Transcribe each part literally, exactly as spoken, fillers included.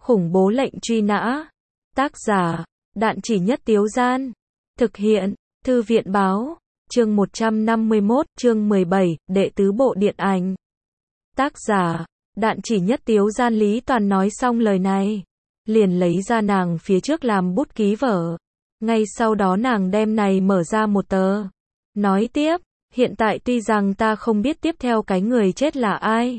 Khủng bố lệnh truy nã. Tác giả, Đạn Chỉ Nhất Tiếu Gian. Thực hiện, Thư viện Báo. Chương một trăm năm mươi mốt, chương mười bảy, đệ tứ bộ điện ảnh. Tác giả, Đạn Chỉ Nhất Tiếu Gian. Lý Toàn nói xong lời này, liền lấy ra nàng phía trước làm bút ký vở. Ngay sau đó nàng đem này mở ra một tờ. Nói tiếp, hiện tại tuy rằng ta không biết tiếp theo cái người chết là ai,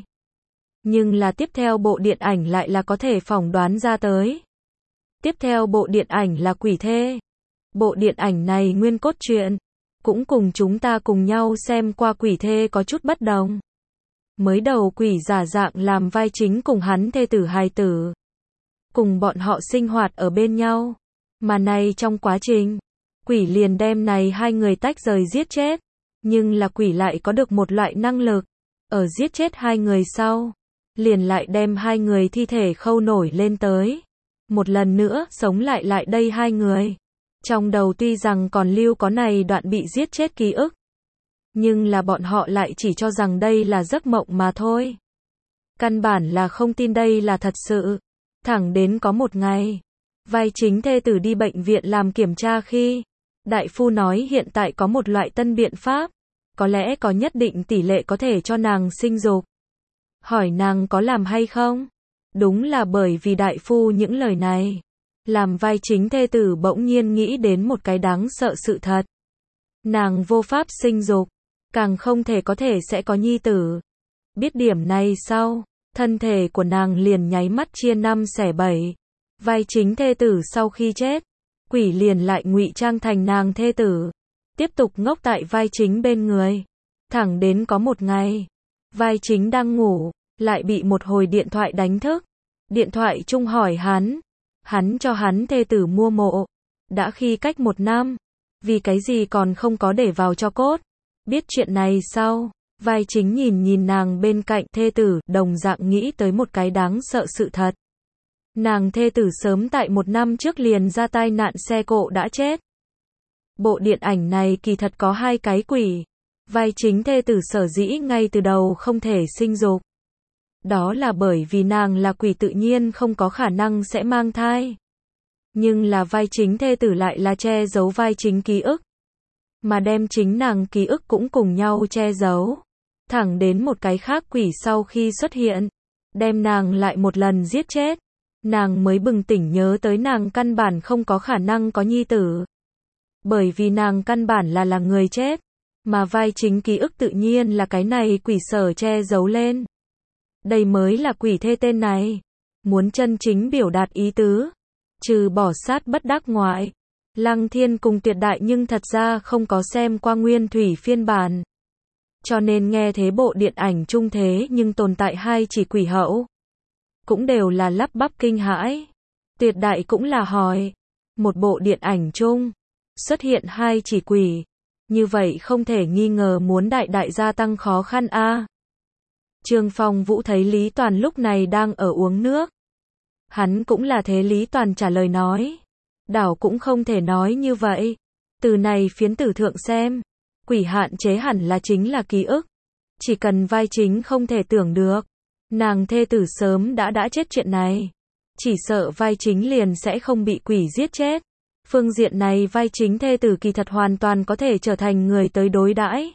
nhưng là tiếp theo bộ điện ảnh lại là có thể phỏng đoán ra tới. Tiếp theo bộ điện ảnh là Quỷ Thê. Bộ điện ảnh này nguyên cốt truyện cũng cùng chúng ta cùng nhau xem qua Quỷ Thê có chút bất đồng. Mới đầu quỷ giả dạng làm vai chính cùng hắn thê tử hài tử, cùng bọn họ sinh hoạt ở bên nhau. Mà này trong quá trình, quỷ liền đem này hai người tách rời giết chết. Nhưng là quỷ lại có được một loại năng lực, ở giết chết hai người sau, liền lại đem hai người thi thể khâu nổi lên tới. Một lần nữa sống lại lại đây hai người. Trong đầu tuy rằng còn lưu có này đoạn bị giết chết ký ức, nhưng là bọn họ lại chỉ cho rằng đây là giấc mộng mà thôi. Căn bản là không tin đây là thật sự. Thẳng đến có một ngày, vai chính thê tử đi bệnh viện làm kiểm tra khi, đại phu nói hiện tại có một loại tân biện pháp, có lẽ có nhất định tỷ lệ có thể cho nàng sinh dục. Hỏi nàng có làm hay không? Đúng là bởi vì đại phu những lời này, làm vai chính thê tử bỗng nhiên nghĩ đến một cái đáng sợ sự thật. Nàng vô pháp sinh dục, càng không thể có thể sẽ có nhi tử. Biết điểm này sau, thân thể của nàng liền nháy mắt chia năm xẻ bảy. Vai chính thê tử sau khi chết, quỷ liền lại ngụy trang thành nàng thê tử, tiếp tục ngốc tại vai chính bên người. Thẳng đến có một ngày, vai chính đang ngủ, lại bị một hồi điện thoại đánh thức. Điện thoại chung hỏi hắn, hắn cho hắn thê tử mua mộ, đã khi cách một năm, vì cái gì còn không có để vào cho cốt. Biết chuyện này sau, vai chính nhìn nhìn nàng bên cạnh thê tử, đồng dạng nghĩ tới một cái đáng sợ sự thật. Nàng thê tử sớm tại một năm trước liền ra tai nạn xe cộ đã chết. Bộ điện ảnh này kỳ thật có hai cái quỷ. Vai chính thê tử sở dĩ ngay từ đầu không thể sinh dục, đó là bởi vì nàng là quỷ tự nhiên không có khả năng sẽ mang thai. Nhưng là vai chính thê tử lại là che giấu vai chính ký ức, mà đem chính nàng ký ức cũng cùng nhau che giấu. Thẳng đến một cái khác quỷ sau khi xuất hiện, đem nàng lại một lần giết chết, nàng mới bừng tỉnh nhớ tới nàng căn bản không có khả năng có nhi tử. Bởi vì nàng căn bản là là người chết, mà vai chính ký ức tự nhiên là cái này quỷ sở che giấu lên. Đây mới là Quỷ Thê tên này. Muốn chân chính biểu đạt ý tứ, trừ bỏ sát bất đắc ngoại, Lăng Thiên cùng Tuyệt Đại nhưng thật ra không có xem qua nguyên thủy phiên bản. Cho nên nghe thế bộ điện ảnh chung thế nhưng tồn tại hai chỉ quỷ hậu, cũng đều là lắp bắp kinh hãi. Tuyệt Đại cũng là hỏi, một bộ điện ảnh chung xuất hiện hai chỉ quỷ, như vậy không thể nghi ngờ muốn đại đại gia tăng khó khăn a. À. Trương Phong Vũ thấy Lý Toàn lúc này đang ở uống nước. Hắn cũng là thế. Lý Toàn trả lời nói, đảo cũng không thể nói như vậy. Từ này phiến tử thượng xem, quỷ hạn chế hẳn là chính là ký ức. Chỉ cần vai chính không thể tưởng được, nàng thê tử sớm đã đã chết chuyện này. Chỉ sợ vai chính liền sẽ không bị quỷ giết chết. Phương diện này vai chính thê tử kỳ thật hoàn toàn có thể trở thành người tới đối đãi.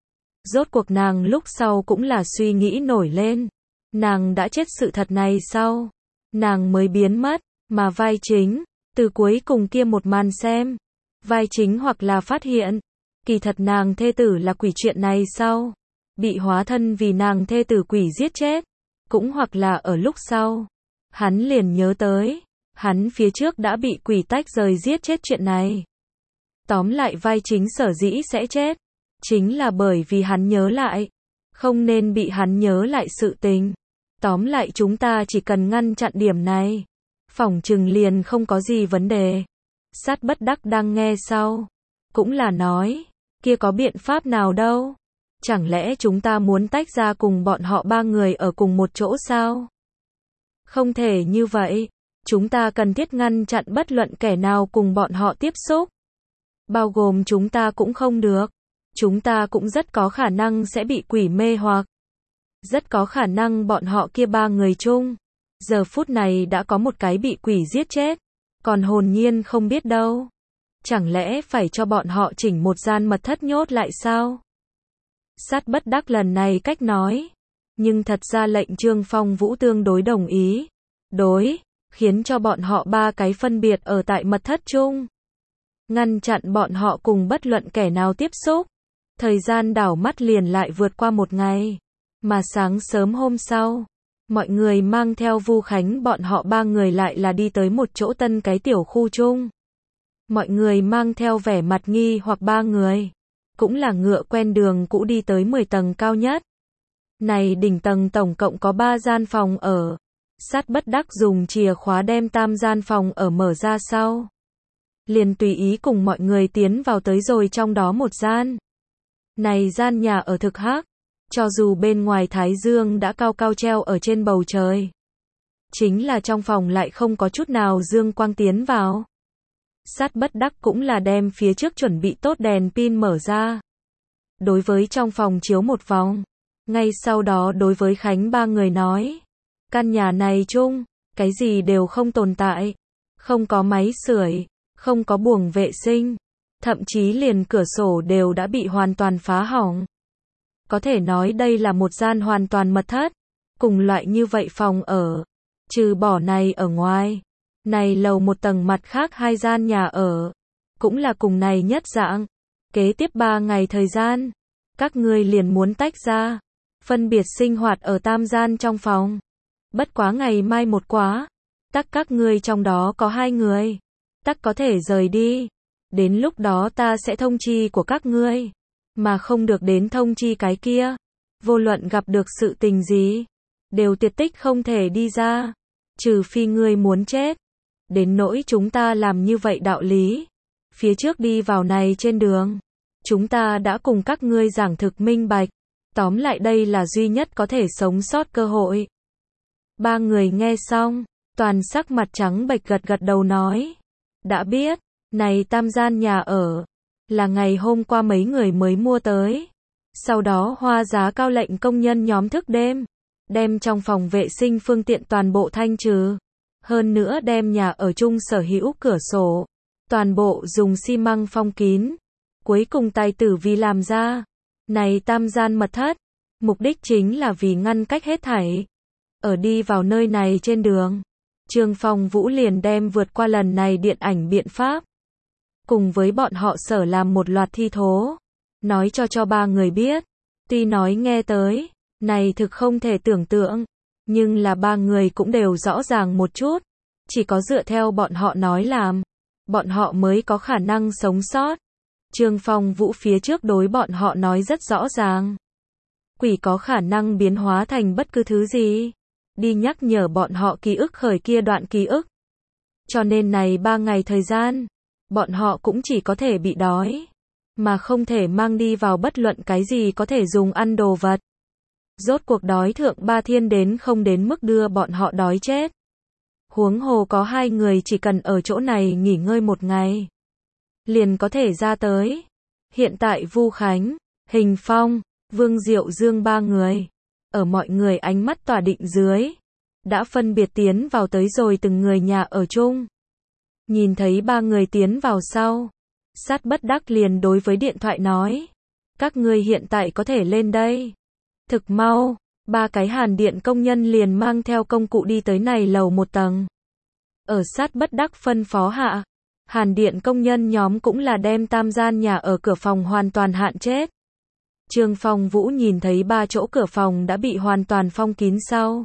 Rốt cuộc nàng lúc sau cũng là suy nghĩ nổi lên. Nàng đã chết sự thật này sau, nàng mới biến mất, mà vai chính, từ cuối cùng kia một màn xem, vai chính hoặc là phát hiện, kỳ thật nàng thê tử là quỷ chuyện này sau, bị hóa thân vì nàng thê tử quỷ giết chết, cũng hoặc là ở lúc sau, hắn liền nhớ tới, hắn phía trước đã bị quỷ tách rời giết chết chuyện này. Tóm lại vai chính sở dĩ sẽ chết, chính là bởi vì hắn nhớ lại, không nên bị hắn nhớ lại sự tình. Tóm lại chúng ta chỉ cần ngăn chặn điểm này, phỏng chừng liền không có gì vấn đề. Sát bất đắc đang nghe sau, cũng là nói, kia có biện pháp nào đâu? Chẳng lẽ chúng ta muốn tách ra cùng bọn họ ba người ở cùng một chỗ sao? Không thể như vậy, chúng ta cần thiết ngăn chặn bất luận kẻ nào cùng bọn họ tiếp xúc. Bao gồm chúng ta cũng không được. Chúng ta cũng rất có khả năng sẽ bị quỷ mê hoặc. Rất có khả năng bọn họ kia ba người chung Giờ phút này đã có một cái bị quỷ giết chết, còn hồn nhiên không biết đâu. Chẳng lẽ phải cho bọn họ chỉnh một gian mật thất nhốt lại sao? Sát bất đắc lần này cách nói, nhưng thật ra lệnh Trương Phong Vũ tương đối đồng ý. Đối, khiến cho bọn họ ba cái phân biệt ở tại mật thất chung. Ngăn chặn bọn họ cùng bất luận kẻ nào tiếp xúc. Thời gian đảo mắt liền lại vượt qua một ngày. Mà sáng sớm hôm sau, mọi người mang theo Vu Khánh bọn họ ba người lại là đi tới một chỗ tân cái tiểu khu chung. Mọi người mang theo vẻ mặt nghi hoặc ba người. Cũng là ngựa quen đường cũ đi tới mười tầng cao nhất. Này đỉnh tầng tổng cộng có ba gian phòng ở. Sát bất đắc dùng chìa khóa đem tam gian phòng ở mở ra sau. Liền tùy ý cùng mọi người tiến vào tới rồi trong đó một gian. Này gian nhà ở thực hắc. Cho dù bên ngoài thái dương đã cao cao treo ở trên bầu trời. Chính là trong phòng lại không có chút nào dương quang tiến vào. Sát bất đắc cũng là đem phía trước chuẩn bị tốt đèn pin mở ra. Đối với trong phòng chiếu một vòng. Ngay sau đó đối với Khánh ba người nói. Căn nhà này chung, cái gì đều không tồn tại. Không có máy sưởi, không có buồng vệ sinh. Thậm chí liền cửa sổ đều đã bị hoàn toàn phá hỏng. Có thể nói đây là một gian hoàn toàn mật thất. Cùng loại như vậy phòng ở. Trừ bỏ này ở ngoài. Này lầu một tầng mặt khác hai gian nhà ở. Cũng là cùng này nhất dạng. Kế tiếp ba ngày thời gian. Các ngươi liền muốn tách ra. Phân biệt sinh hoạt ở tam gian trong phòng. Bất quá ngày mai một quá. Tắc các ngươi trong đó có hai người. Tắc có thể rời đi. Đến lúc đó ta sẽ thông chi của các ngươi. Mà không được đến thông chi cái kia. Vô luận gặp được sự tình gì. Đều tuyệt tích không thể đi ra. Trừ phi ngươi muốn chết. Đến nỗi chúng ta làm như vậy đạo lý. Phía trước đi vào này trên đường. Chúng ta đã cùng các ngươi giảng thực minh bạch. Tóm lại đây là duy nhất có thể sống sót cơ hội. Ba người nghe xong. Toàn sắc mặt trắng bệch gật gật đầu nói. Đã biết. Này tam gian nhà ở. Là ngày hôm qua mấy người mới mua tới. Sau đó hoa giá cao lệnh công nhân nhóm thức đêm. Đem trong phòng vệ sinh phương tiện toàn bộ thanh trừ. Hơn nữa đem nhà ở chung sở hữu cửa sổ. Toàn bộ dùng xi măng phong kín. Cuối cùng tài tử vì làm ra. Này tam gian mật thất. Mục đích chính là vì ngăn cách hết thảy. Ở đi vào nơi này trên đường. Trương Phong Vũ liền đem vượt qua lần này điện ảnh biện pháp. Cùng với bọn họ sở làm một loạt thi thố. Nói cho cho ba người biết. Tuy nói nghe tới. Này thực không thể tưởng tượng. Nhưng là ba người cũng đều rõ ràng một chút. Chỉ có dựa theo bọn họ nói làm. Bọn họ mới có khả năng sống sót. Trương Phong Vũ phía trước đối bọn họ nói rất rõ ràng. Quỷ có khả năng biến hóa thành bất cứ thứ gì. Đi nhắc nhở bọn họ ký ức khởi kia đoạn ký ức. Cho nên này ba ngày thời gian. Bọn họ cũng chỉ có thể bị đói. Mà không thể mang đi vào bất luận cái gì có thể dùng ăn đồ vật. Rốt cuộc đói thượng ba thiên đến không đến mức đưa bọn họ đói chết. Huống hồ có hai người chỉ cần ở chỗ này nghỉ ngơi một ngày. Liền có thể ra tới. Hiện tại Vu Khánh, Hình Phong, Vương Diệu Dương ba người. Ở mọi người ánh mắt tỏa định dưới. Đã phân biệt tiến vào tới rồi từng người nhà ở chung. Nhìn thấy ba người tiến vào sau. Sát bất đắc liền đối với điện thoại nói. Các ngươi hiện tại có thể lên đây. Thực mau, ba cái hàn điện công nhân liền mang theo công cụ đi tới này lầu một tầng. Ở sát bất đắc phân phó hạ. Hàn điện công nhân nhóm cũng là đem tam gian nhà ở cửa phòng hoàn toàn hạn chết. Trương Phong Vũ nhìn thấy ba chỗ cửa phòng đã bị hoàn toàn phong kín sau.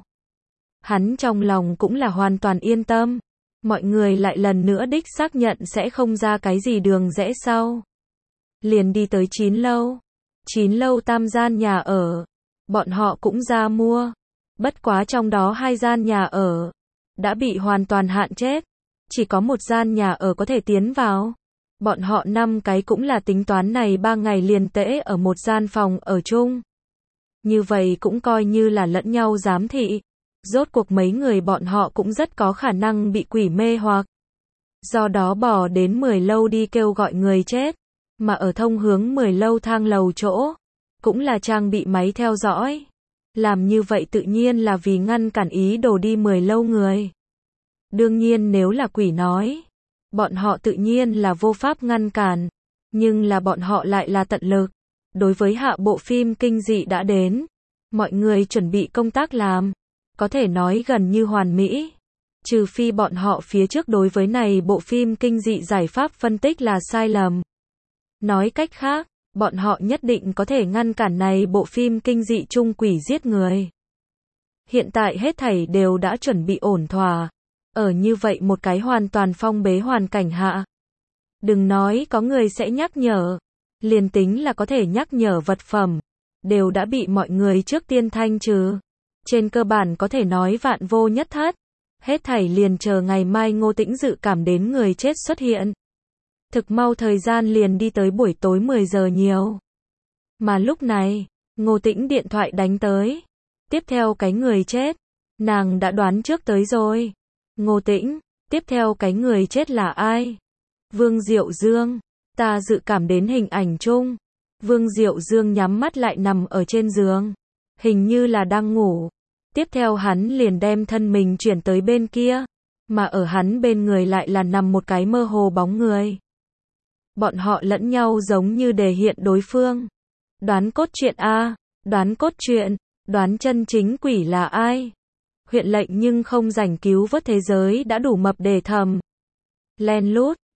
Hắn trong lòng cũng là hoàn toàn yên tâm. Mọi người lại lần nữa đích xác nhận sẽ không ra cái gì đường rẽ sau. Liền đi tới chín lâu. chín lâu tam gian nhà ở. Bọn họ cũng ra mua. Bất quá trong đó hai gian nhà ở. Đã bị hoàn toàn hạn chết. Chỉ có một gian nhà ở có thể tiến vào. Bọn họ năm cái cũng là tính toán này ba ngày liền tễ ở một gian phòng ở chung. Như vậy cũng coi như là lẫn nhau giám thị. Rốt cuộc mấy người bọn họ cũng rất có khả năng bị quỷ mê hoặc. Do đó bỏ đến mười lâu đi kêu gọi người chết. Mà ở thông hướng mười lâu thang lầu chỗ. Cũng là trang bị máy theo dõi. Làm như vậy tự nhiên là vì ngăn cản ý đồ đi mười lâu người. Đương nhiên nếu là quỷ nói, bọn họ tự nhiên là vô pháp ngăn cản, nhưng là bọn họ lại là tận lực. Đối với hạ bộ phim kinh dị đã đến, mọi người chuẩn bị công tác làm, có thể nói gần như hoàn mỹ. Trừ phi bọn họ phía trước đối với này bộ phim kinh dị giải pháp phân tích là sai lầm. Nói cách khác, bọn họ nhất định có thể ngăn cản này bộ phim kinh dị chung quỷ giết người. Hiện tại hết thảy đều đã chuẩn bị ổn thỏa. Ở như vậy một cái hoàn toàn phong bế hoàn cảnh hạ. Đừng nói có người sẽ nhắc nhở. Liền tính là có thể nhắc nhở vật phẩm. Đều đã bị mọi người trước tiên thanh trừ. Trên cơ bản có thể nói vạn vô nhất thất. Hết thảy liền chờ ngày mai Ngô Tĩnh dự cảm đến người chết xuất hiện. Thực mau thời gian liền đi tới buổi tối mười giờ nhiều. Mà lúc này, Ngô Tĩnh điện thoại đánh tới. Tiếp theo cái người chết. Nàng đã đoán trước tới rồi. Ngô Tĩnh, tiếp theo cái người chết là ai? Vương Diệu Dương. Ta dự cảm đến hình ảnh chung. Vương Diệu Dương nhắm mắt lại nằm ở trên giường. Hình như là đang ngủ. Tiếp theo hắn liền đem thân mình chuyển tới bên kia. Mà ở hắn bên người lại là nằm một cái mơ hồ bóng người. Bọn họ lẫn nhau giống như đề hiện đối phương. Đoán cốt truyện a, đoán cốt truyện, đoán chân chính quỷ là ai? Huyện lệnh nhưng không rảnh cứu vớt thế giới đã đủ mập để thầm. Len lút,